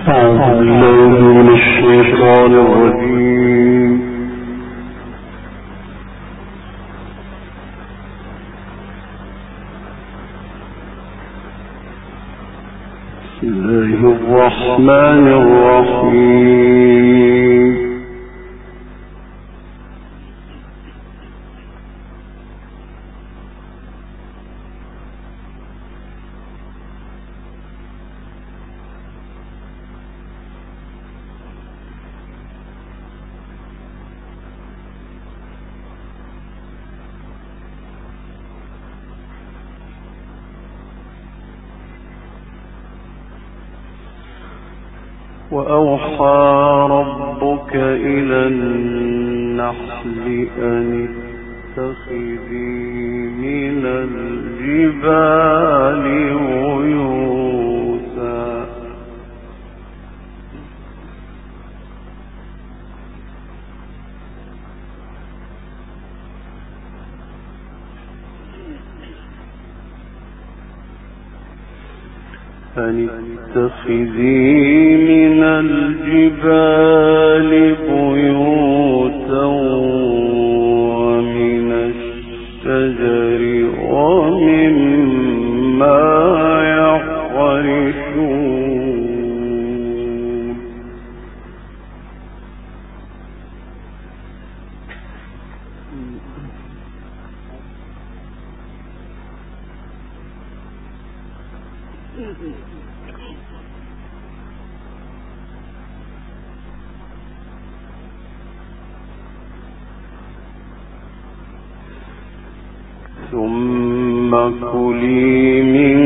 الرحمن الرحيم. وأوحى ربك إلى النحل أن اتخذي من الجبال بيوتا من الجبال بيوتا ومن الشجر ومما يعرشون ثم كلي من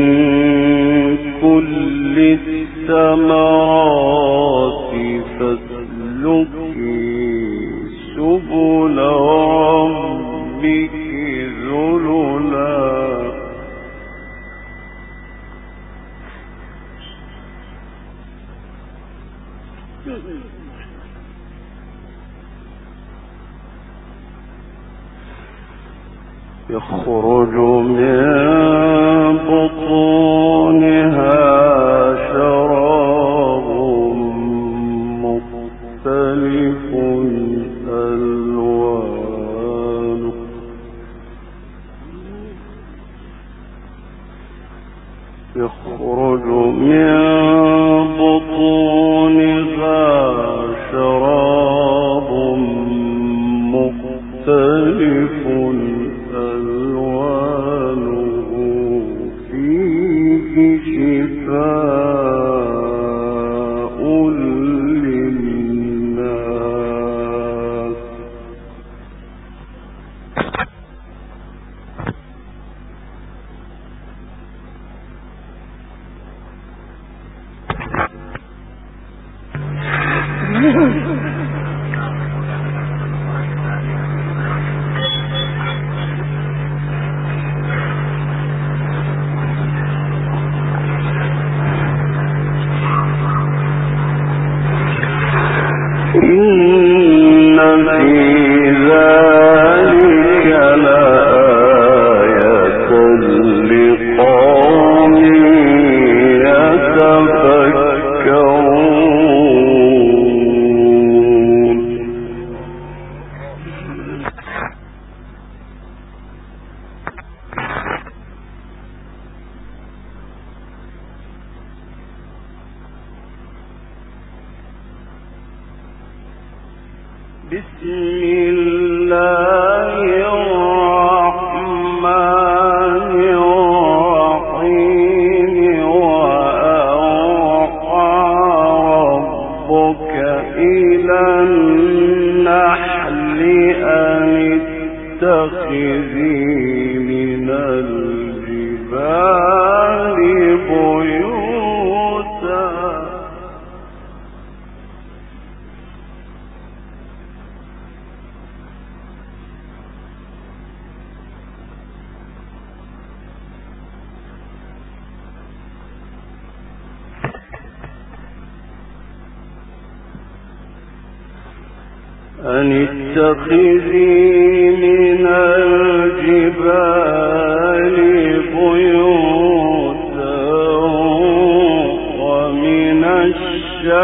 كل الثمرات فاسلكي سبل ربك ذللا يخرج من بطونها شراب مختلف ألوانه يخرج من بطونها شراب مختلف ألوانه فيه شفاء للناس إن في ذلك لآية لقوم يتفكرون بسم الله الرحمن الرحيم وأوحى ربك إلى النحل أن اتخذي من الجبال بيوتا أن اتخذي من الجبال بيوتا ومن الشجر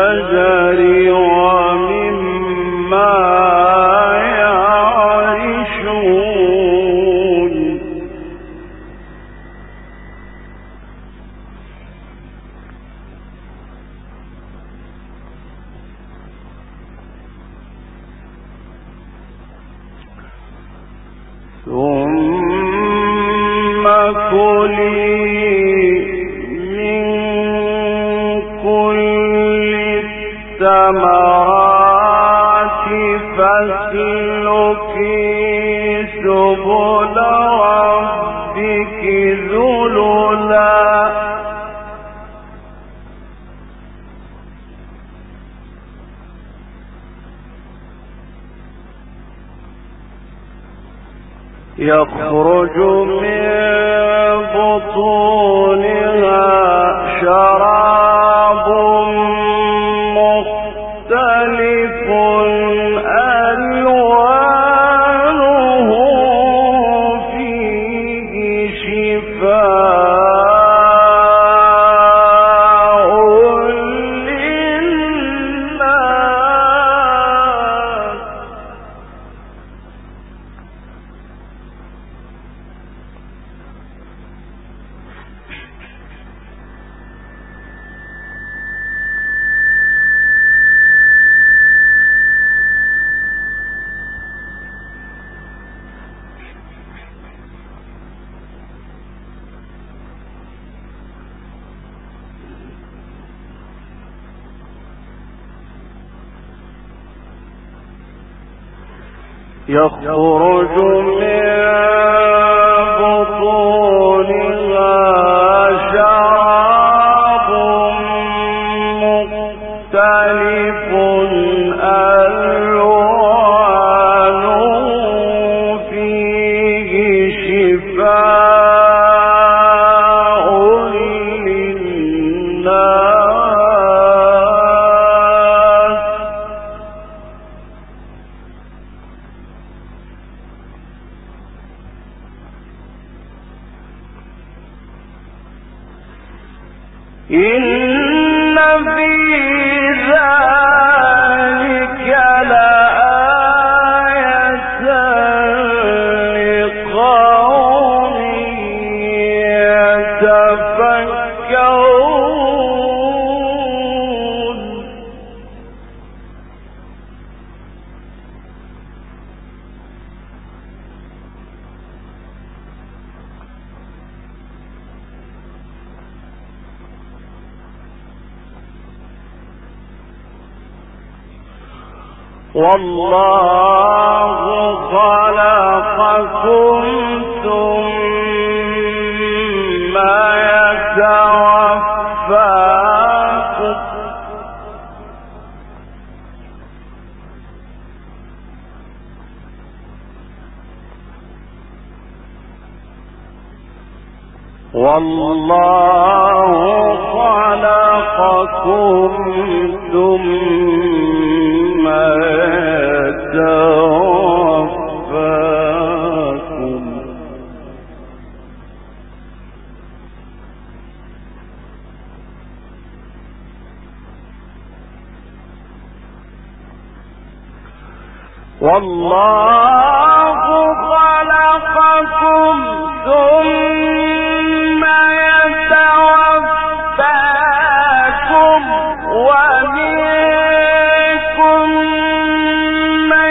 فكلي من كل الثمرات فاسلكي سبل ربك ذللا يخرج من بطونها شراب مختلف ألوانه فيه شفاء للناس يخرج من بطونها شراب مختلف ألوانه فيه شفاء للناس إن في ذلك لآية لقوم يتفكرون والله خلقكم ثم يتوفاكم والله خلقكم ثم يتوفاكم والله خلقكم ثم يتوفاكم ومنكم من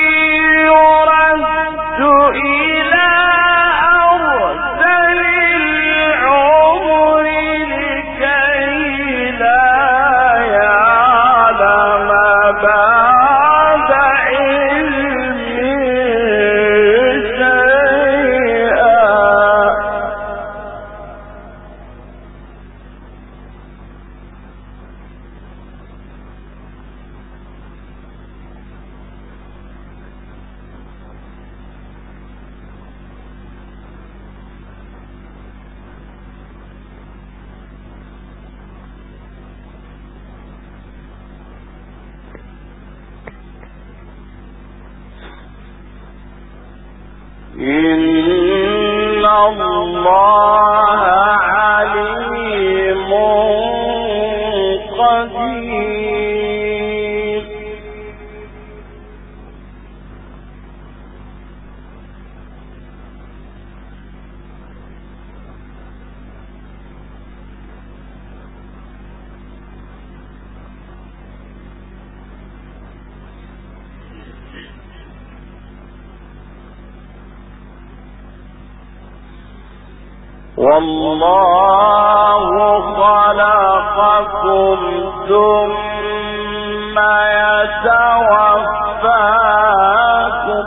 يرد إلى أرذل العمر لكي لا يعلم بعد علم شيئا إن الله عليم قدير والله خلقكم ثم يتوفاكم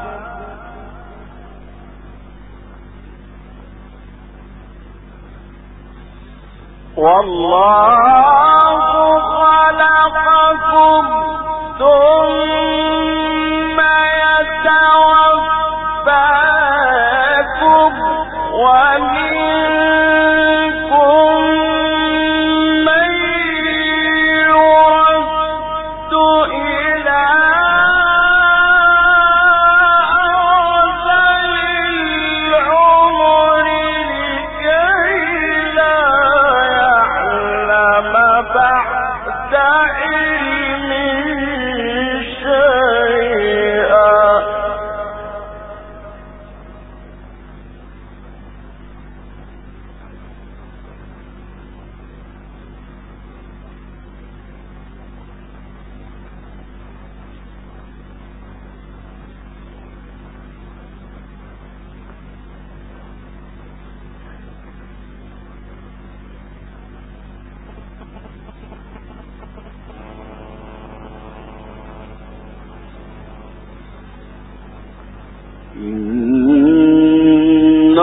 إن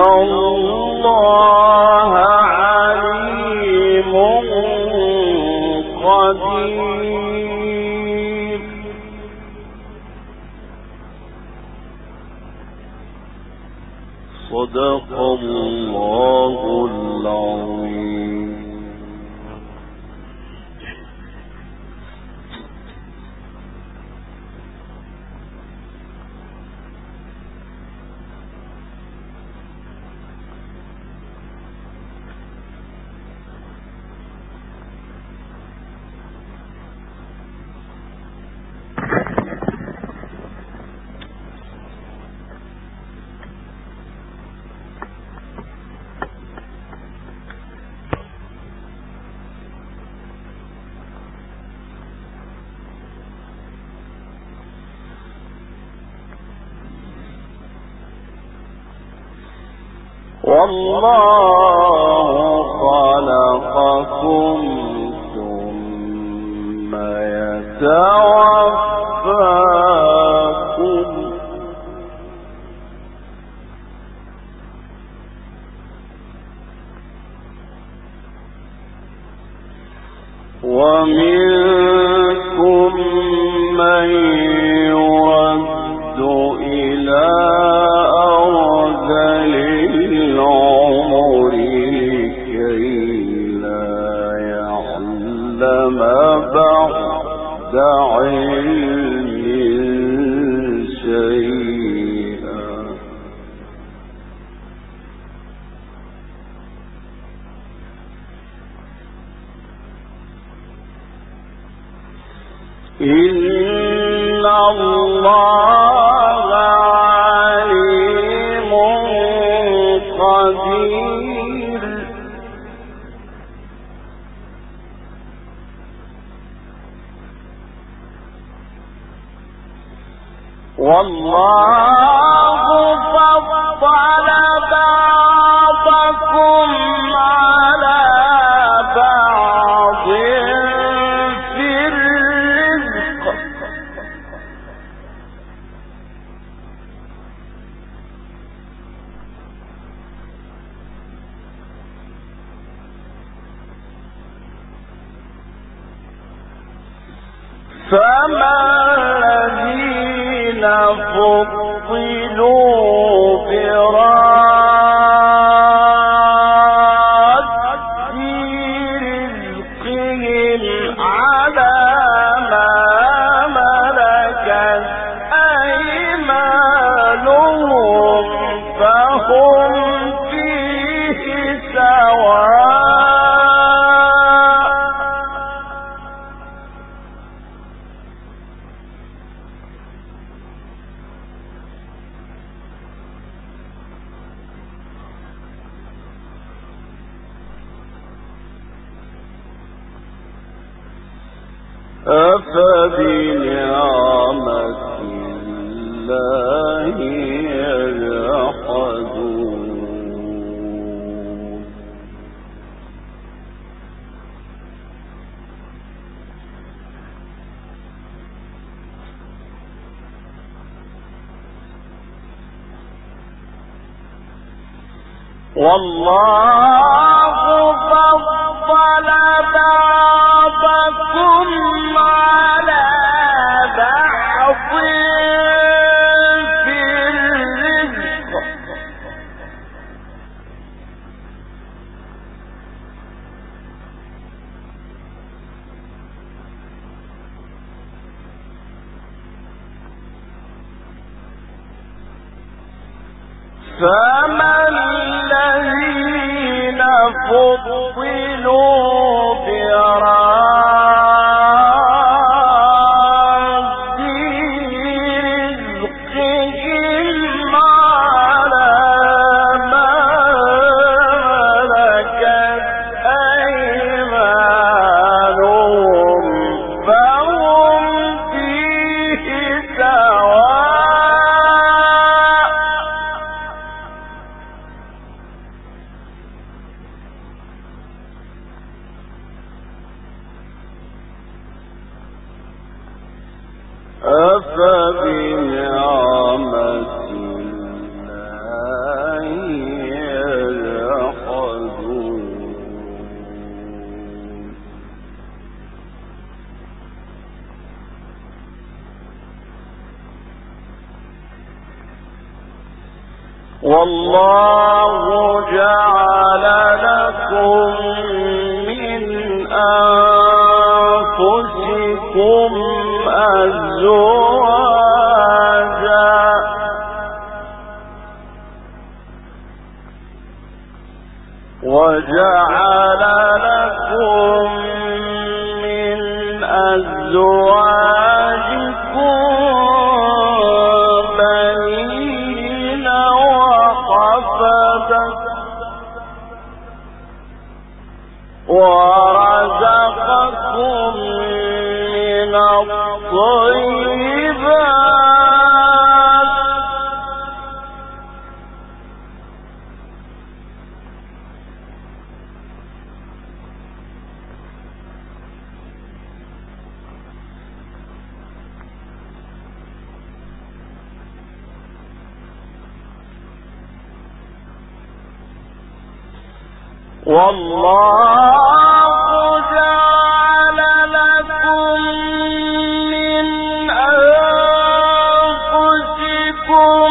الله عليم قدير صدق الله العظيم. والله خلقكم ثم يتوفاكم ومنكم من يرد إلى بعد علم شيئا إن الله عليم قدير والله فضل بعضكم على بعض في الرزق فما الذين فضلوا براد رزقهم على ما ملكت أيمانهم فهم فيه سواء أفبنعمة الله يجحدون والله فضل بعضكم على بعض في الرزق فما الذين فضلوا براد رزقهم على ما ملكت أيمانهم فهم فيه سواء أفبنعمة الله يجحدون والله جعل لكم من أنفسكم أزواجا وجعل لكم من أزواجكم بنين وحفدة ورزقكم من الطيبات والله جعل لكم من أنفسكم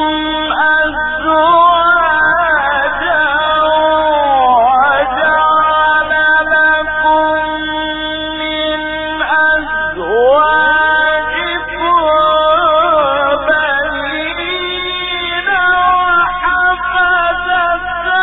أزواجا وجعل لكم من أزواجكم بنين وحفدة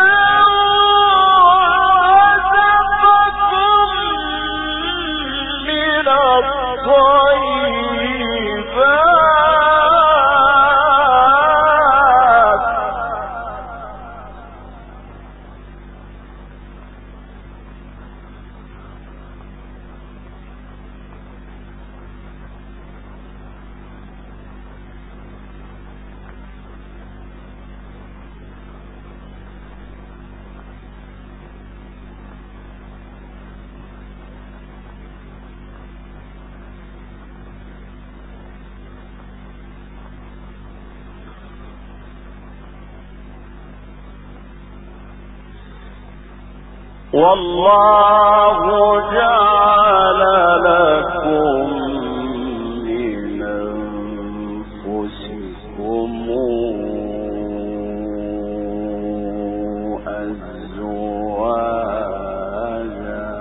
والله جعل لكم من أنفسكم أزواجا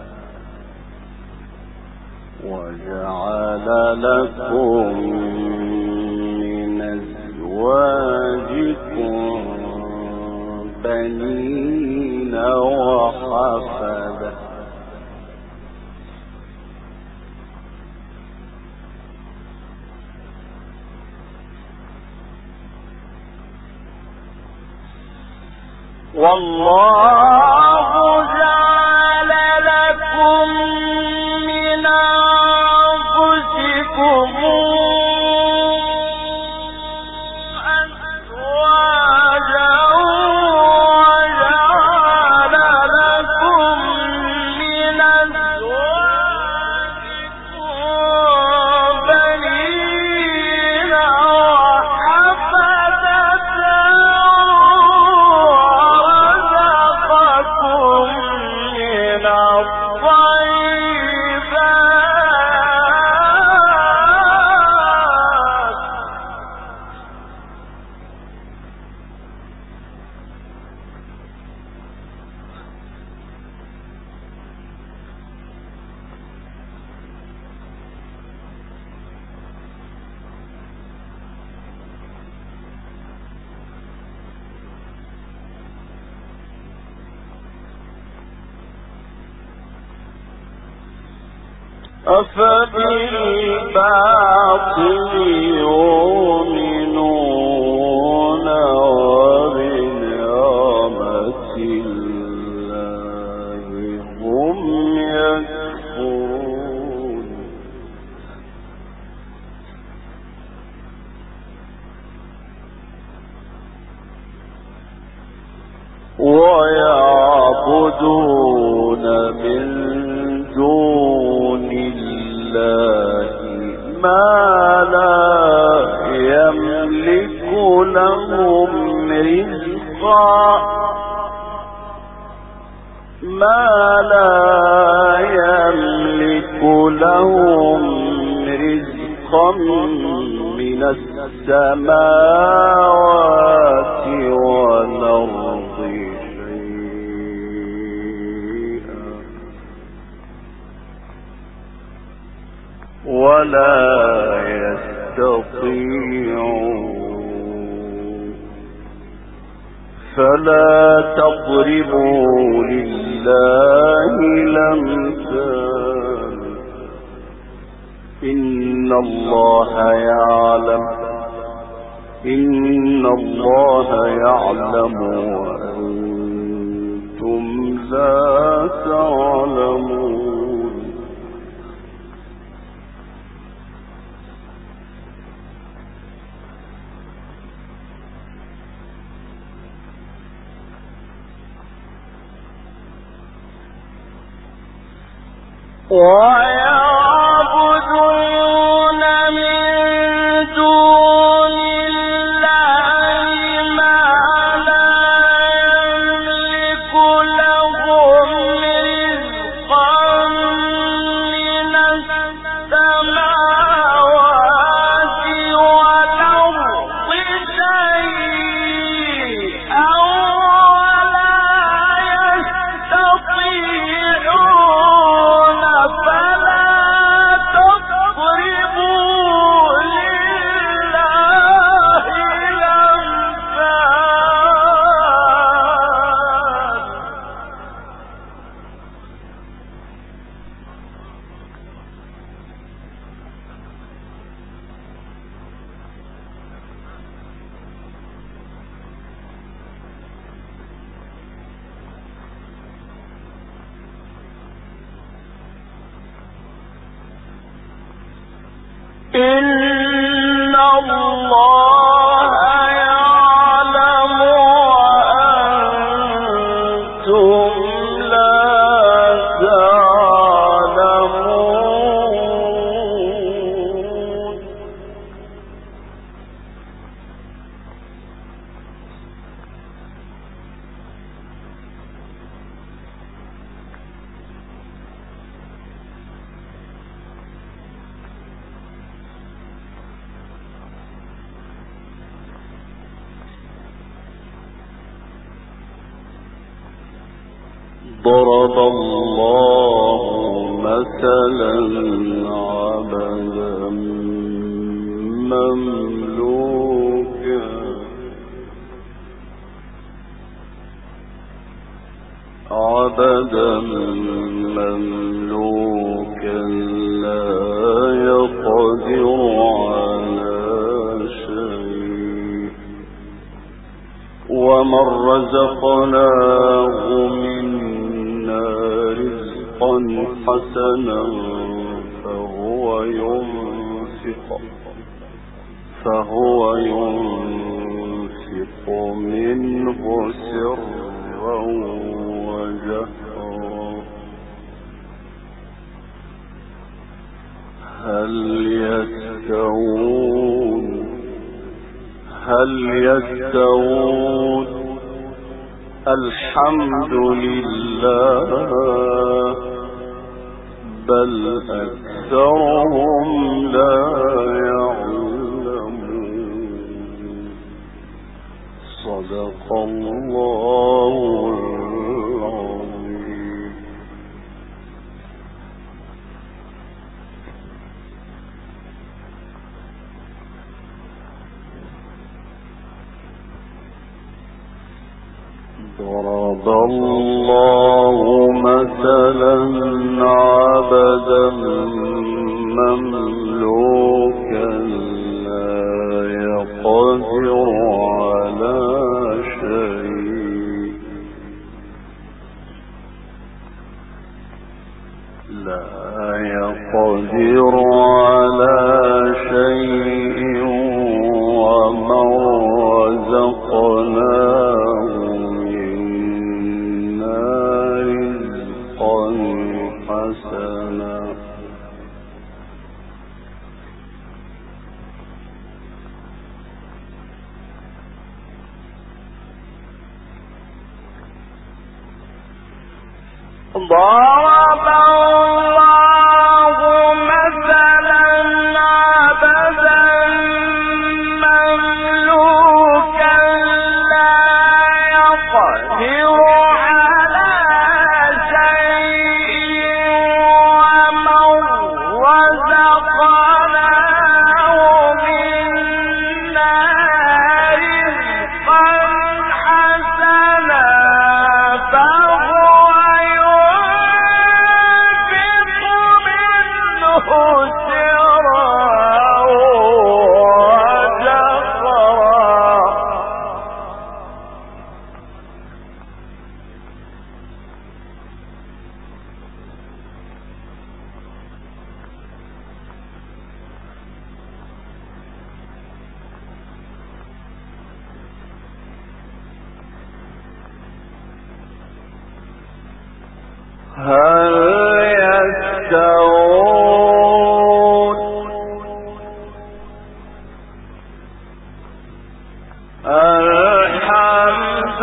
وجعل لكم من أزواجكم بنين وحفدة والله جعل لكم من أنفسكم أزواجا وجعل لكم من أزواجكم بنين وحفدة ورزقكم أفبالباطل يؤمنون وبنعمة الله هم يكفرون ويعبدون من دون الله ما لا يملك لهم رزقا من السماوات والأرض شيئا ولا يستطيعون فلا تضربوا لله الأمثال إن الله يعلم وأنتم لا تعلمون ويعبدون من دون الله ما لا يملك لهم رزقا من السماوات والأرض شيئا إن الله يعلم وأنتم لا تعلمون ضرب الله مثلا عبدا مملوكا لا يقدر على شيء ومن رزقناه منا رزقا حسنا فهو ينفق منه سرا وجهرا هل يستوون الحمد لله بل أكثرهم لا يعلمون صدق الله العظيم. ضرب الله مثلا عبدا مملوكا لا يقدر على شيء ومن رزقناه منا رزقا حسنا ضرب الله مثلا عبدا مملوكا لا يقدر على شيء ومن رزقناه منا رزقا حسنا هل يستوون الحمد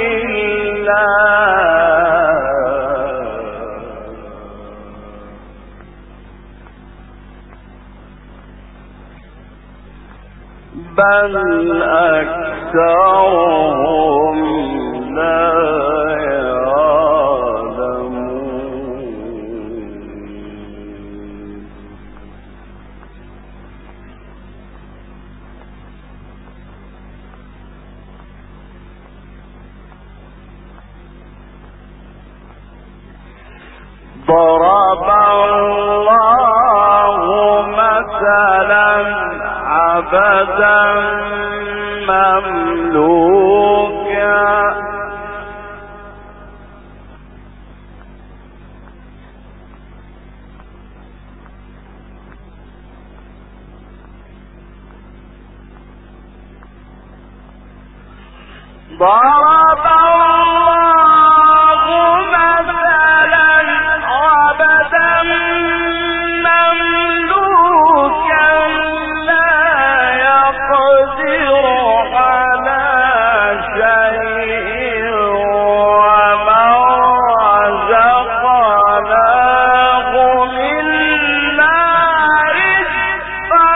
لله بل أكثرهم لا ضرب الله مثلا عبدا مملوكا ضرب الله مثلا عبدا مملوكا لا يقدر على شيء ومن رزقناه منا رزقا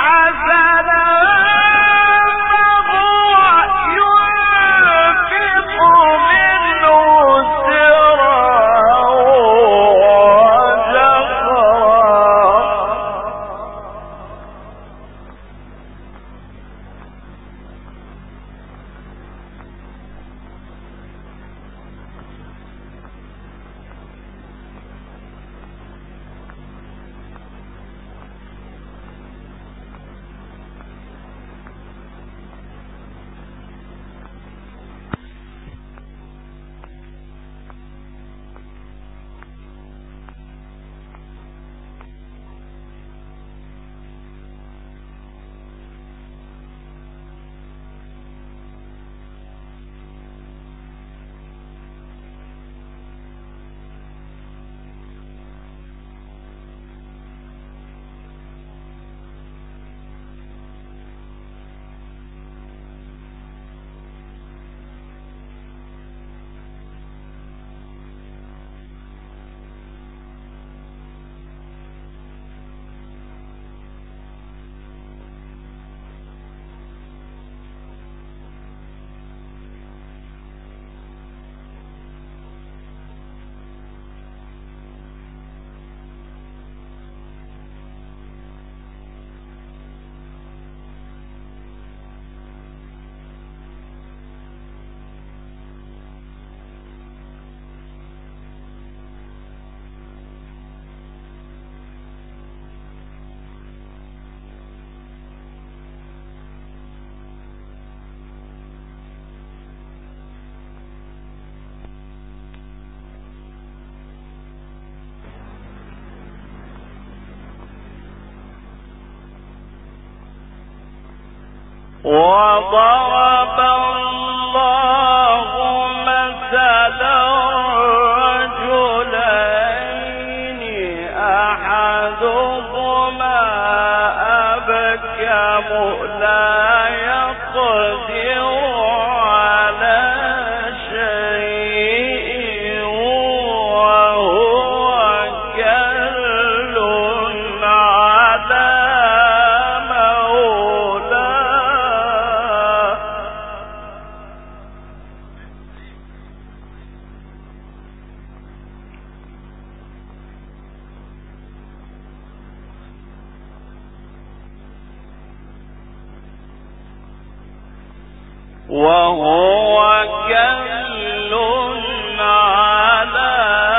حسنا فهو ينفق وضرب الله مثلا رجلين أحدهما أبكم لا يقدر على شيء وهو كل على مولاه وهو كل على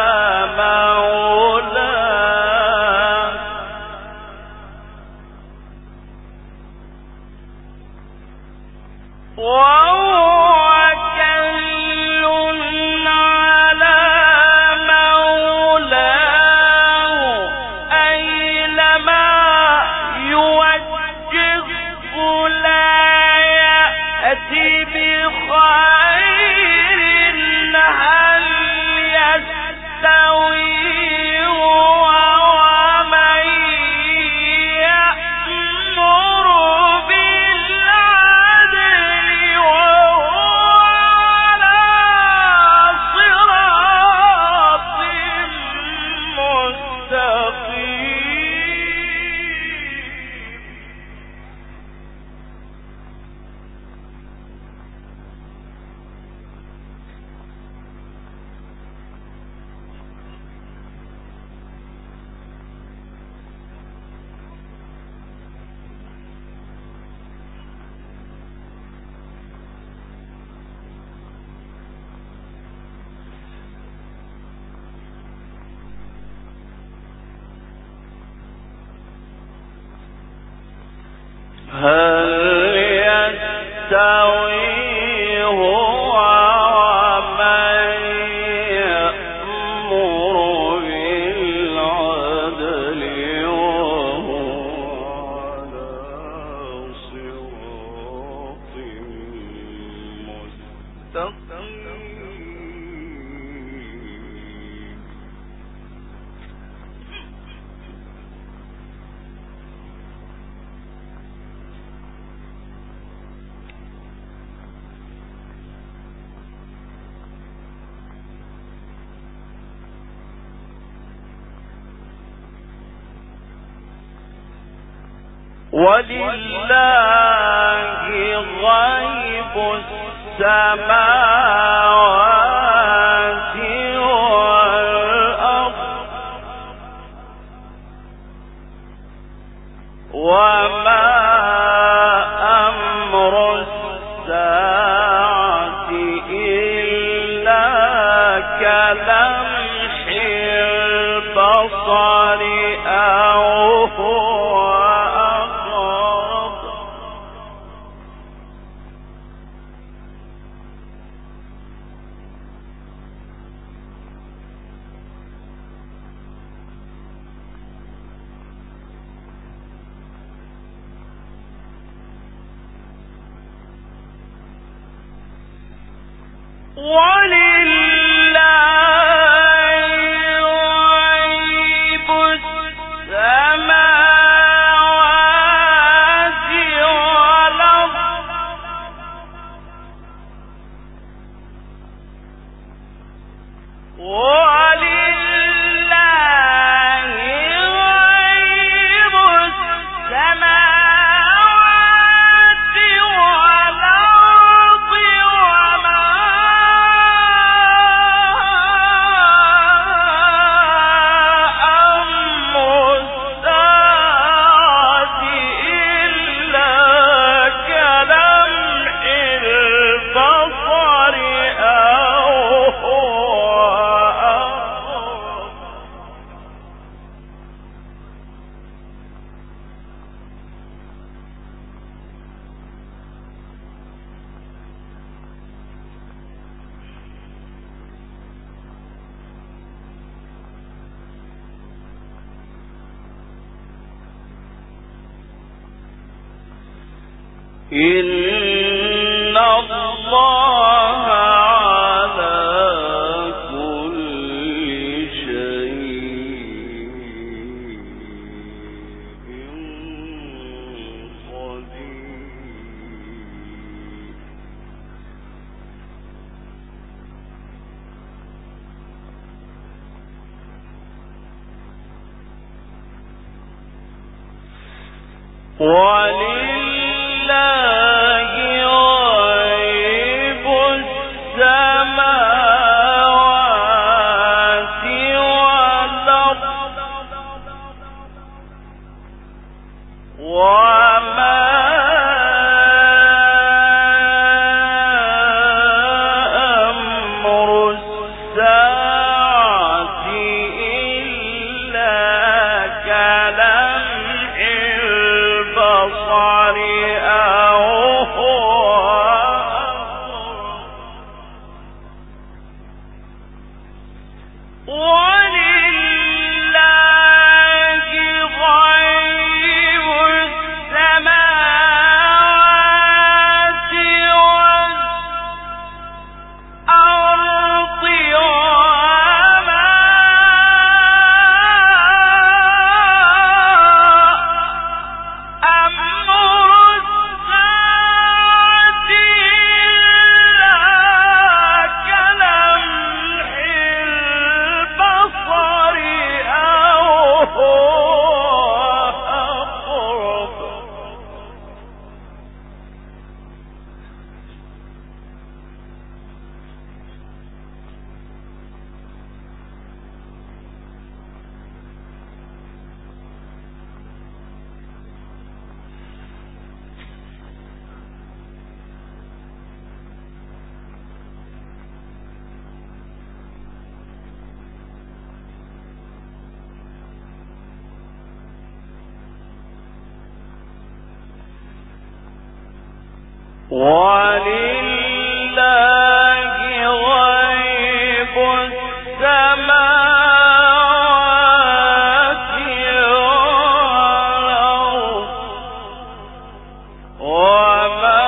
مولاه وهو كل على مولاه أينما يوجهه لا يأتي بخير هل يستوي هو ومن يأمر بالعدل وهو على صراط مستقيم هل يستوي هو ومن يأمر بالعدل وهو على صراط مستقيم ولله غيب السماوات والأرض وما أمر الساعة إلا كلمح البصر أو هو أقرب ولله غيب السماوات والأرض ولله غيب السماوات والأرض وما أمر الساعة إلا كلمح البصر أو هو إن الله على كل شيء قدير. ولله غيب السماوات والأرض وما أمر الساعة إلا كلمح البصر أو هو أقرب. ولله غيب السماوات والأرض وما أمر الساعة إلا كلمح البصر أو هو أقرب. ولله غيب السماوات والأرض وما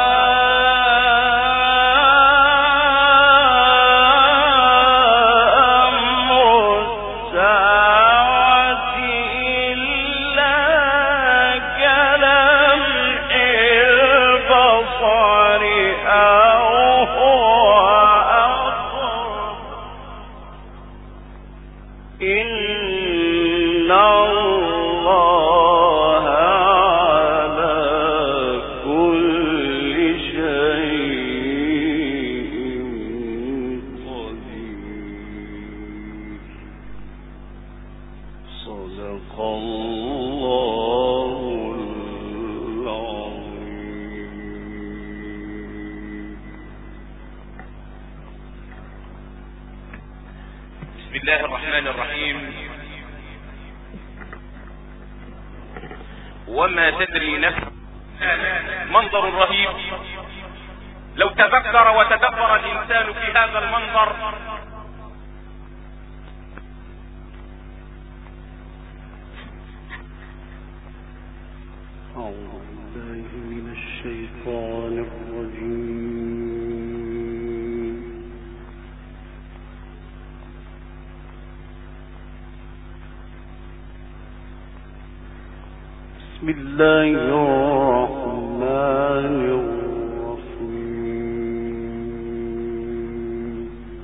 أمر الساعة إلا كلمح البصر أو هو أقرب. إن الله على كل شيء قدير. صدق الله العظيم. بسم الله الرحمن الرحيم. وما تدري نفس منظر رهيب. لو تفكر وتدبر الإنسان في هذا المنظر أعوذ بالله من الشيطان الرجيم. بسم الله الرحمن الرحيم.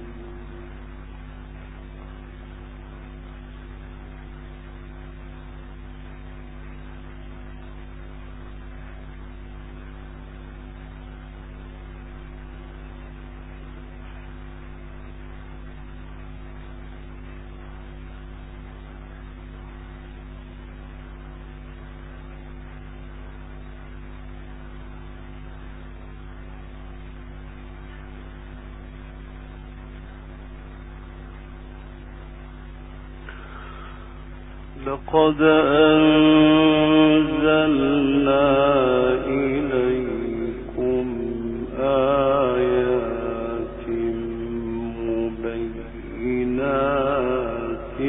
لقد أنزلنا إليكم آيات مبينات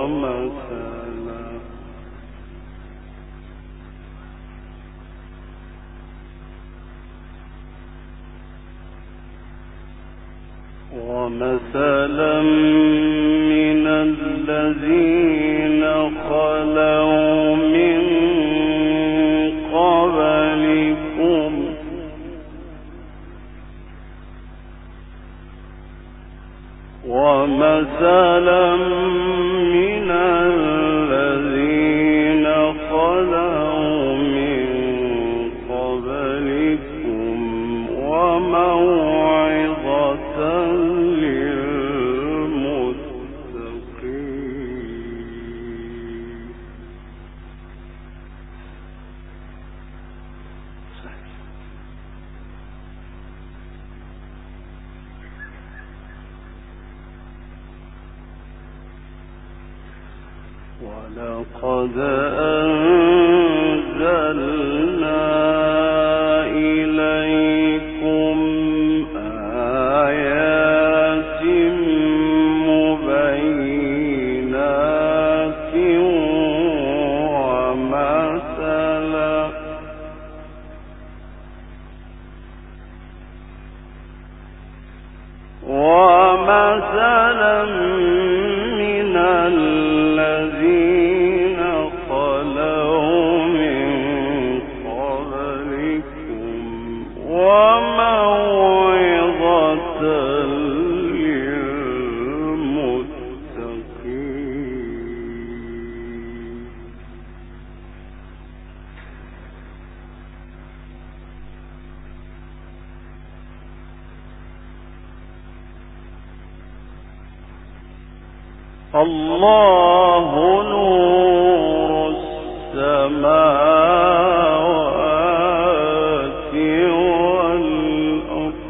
ومثلا ومثلا من الذين خلوا من قبلكم ومثلا من الذين خلوا من قبلكم وموعظة للمتقين. ولقد أنزلنا إليكم آيات مبينات ومثلا من الذين خلوا من قبلكم وموعظة للمتقين. الله نور السماوات والأرض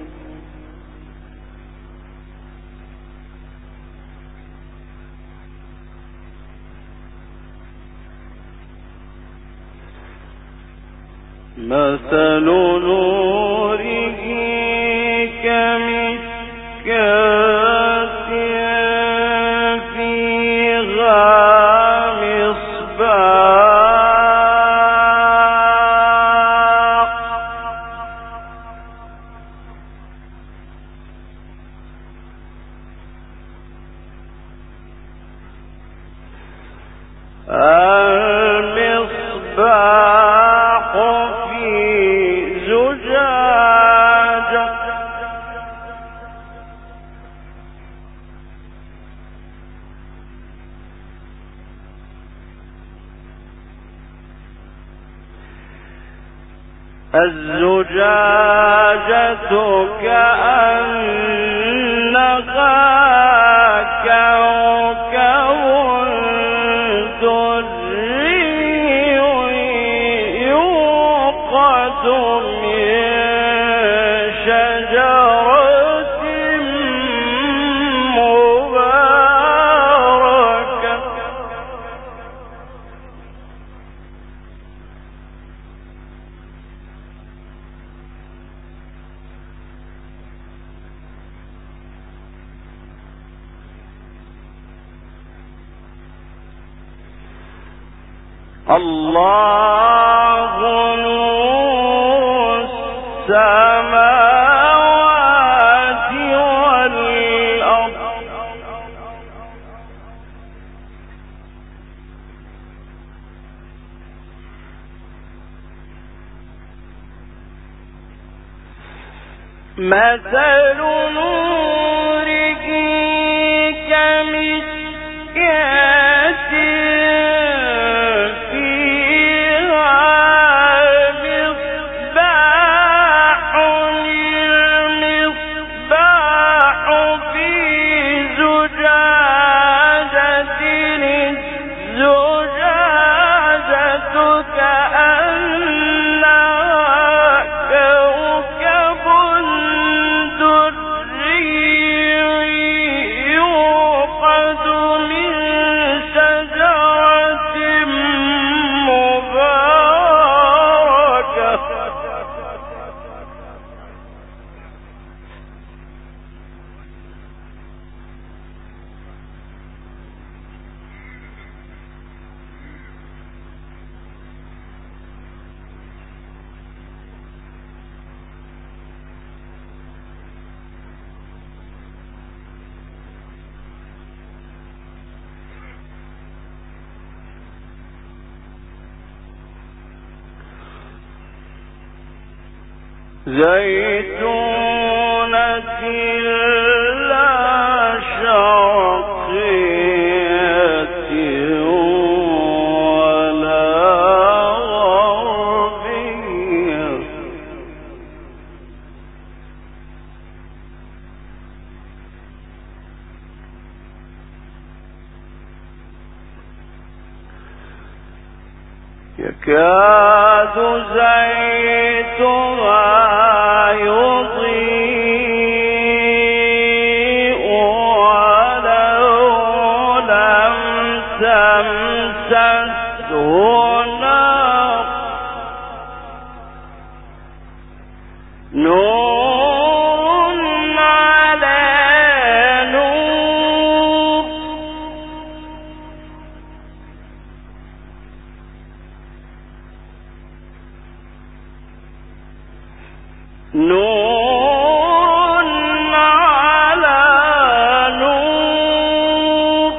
مثل نوره كمشكاة المصباح في زجاجة الزجاجة كأنها كوكب دري يوقد من شجرة مباركة الله نور السماوات والأرض مثل نوره كمشكاة كأنها كوكب دري زيتونة لا شرقية ولا غربية يكاد زيتها يضيء ولو لم تمسسه نار نور على نور نور على نور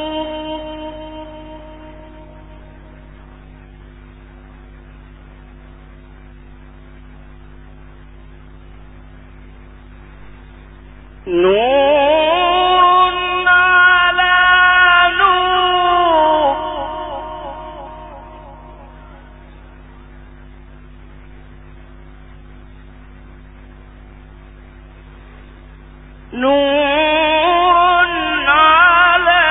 نور على نور نور على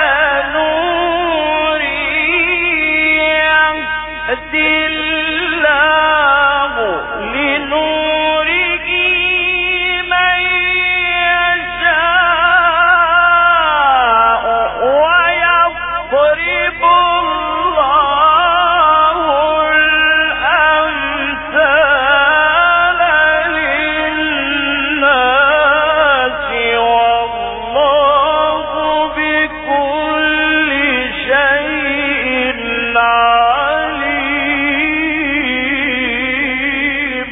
نور يهدي الله لنوره من يشاء ويضرب الله الأمثال للناس والله بكل شيء عليم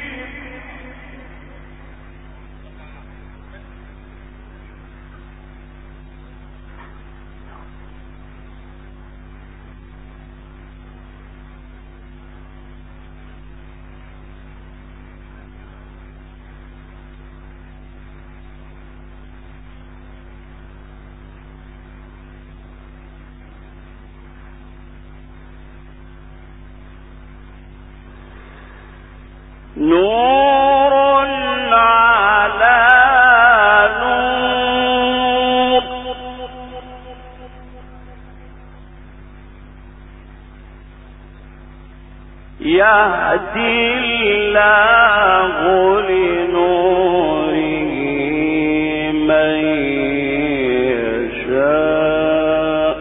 نور على نور يهدي الله لنوره من يشاء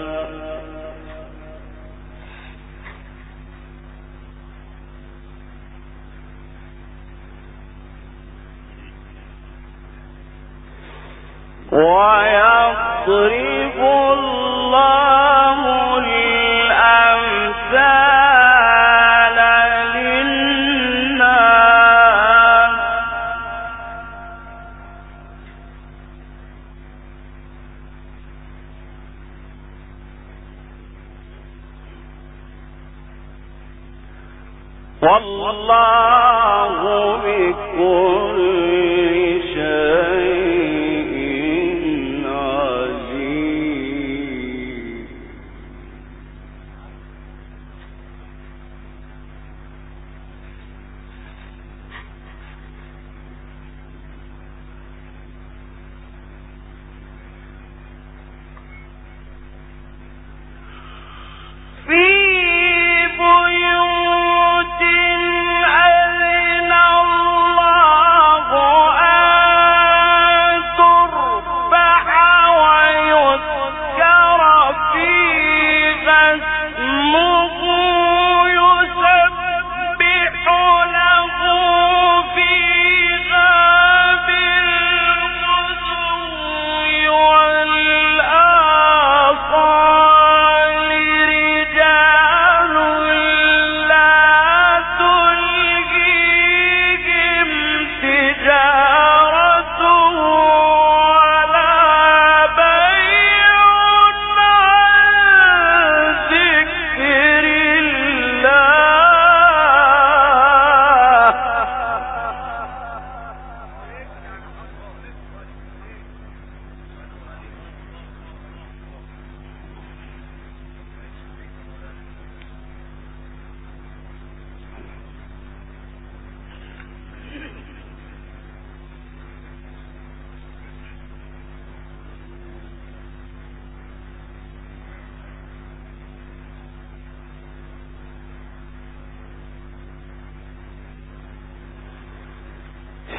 ويضرب الله الأمثال للناس والله بكل شيء عليم في بيوت أذن الله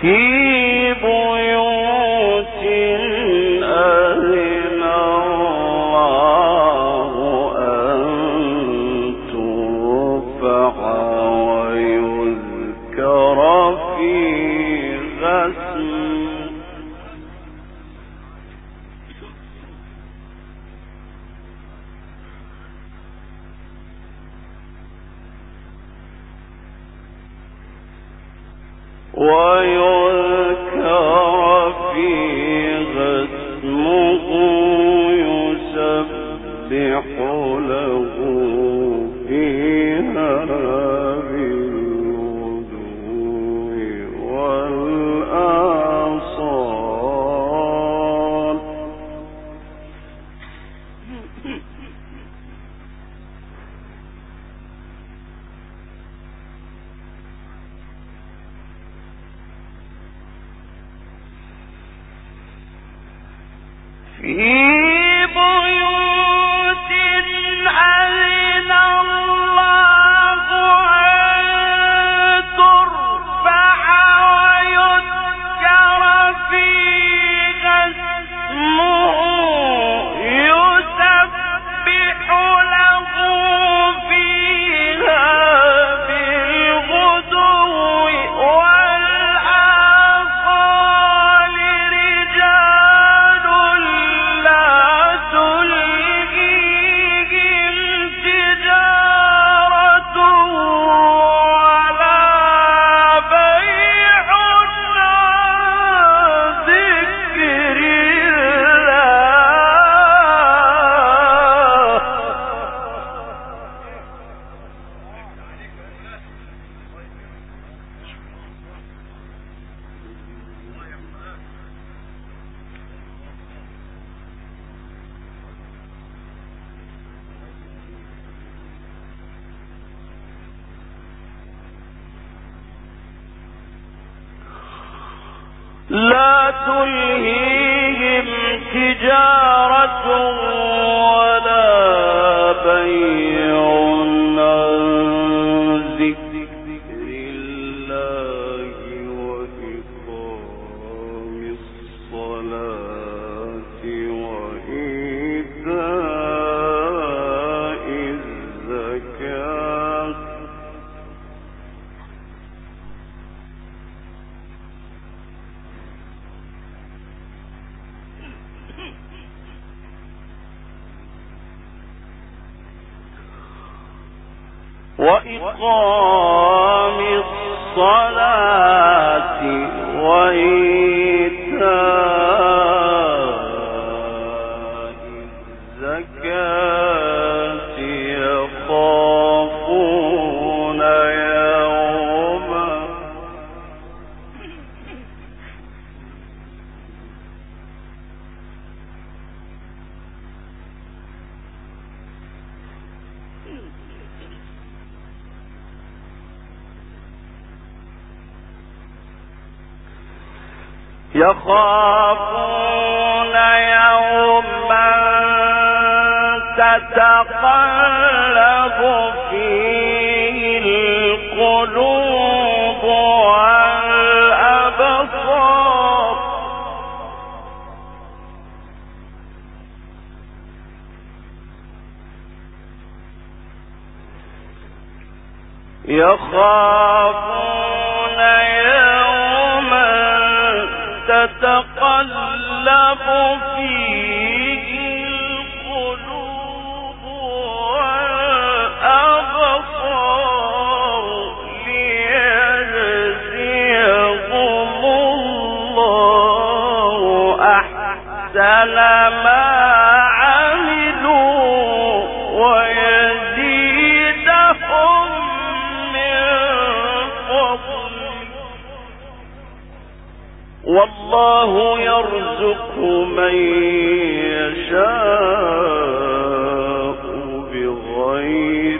لا تلهيهم تجارة ولا بيع عن ذكر الله وإقام الصلاة وإيتاء الزكاة وإقام الصلاة وإيتاء الزكاة يخافون يوما تتقلب فيه القلوب والأبصار يخافون يوما تتقلب فيه القلوب والأبصار ليجزيهم الله أحسن ما عملوا ويزيدهم من فضله والله يرزق من يشاء بغير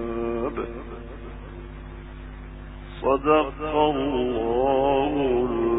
حساب صدق الله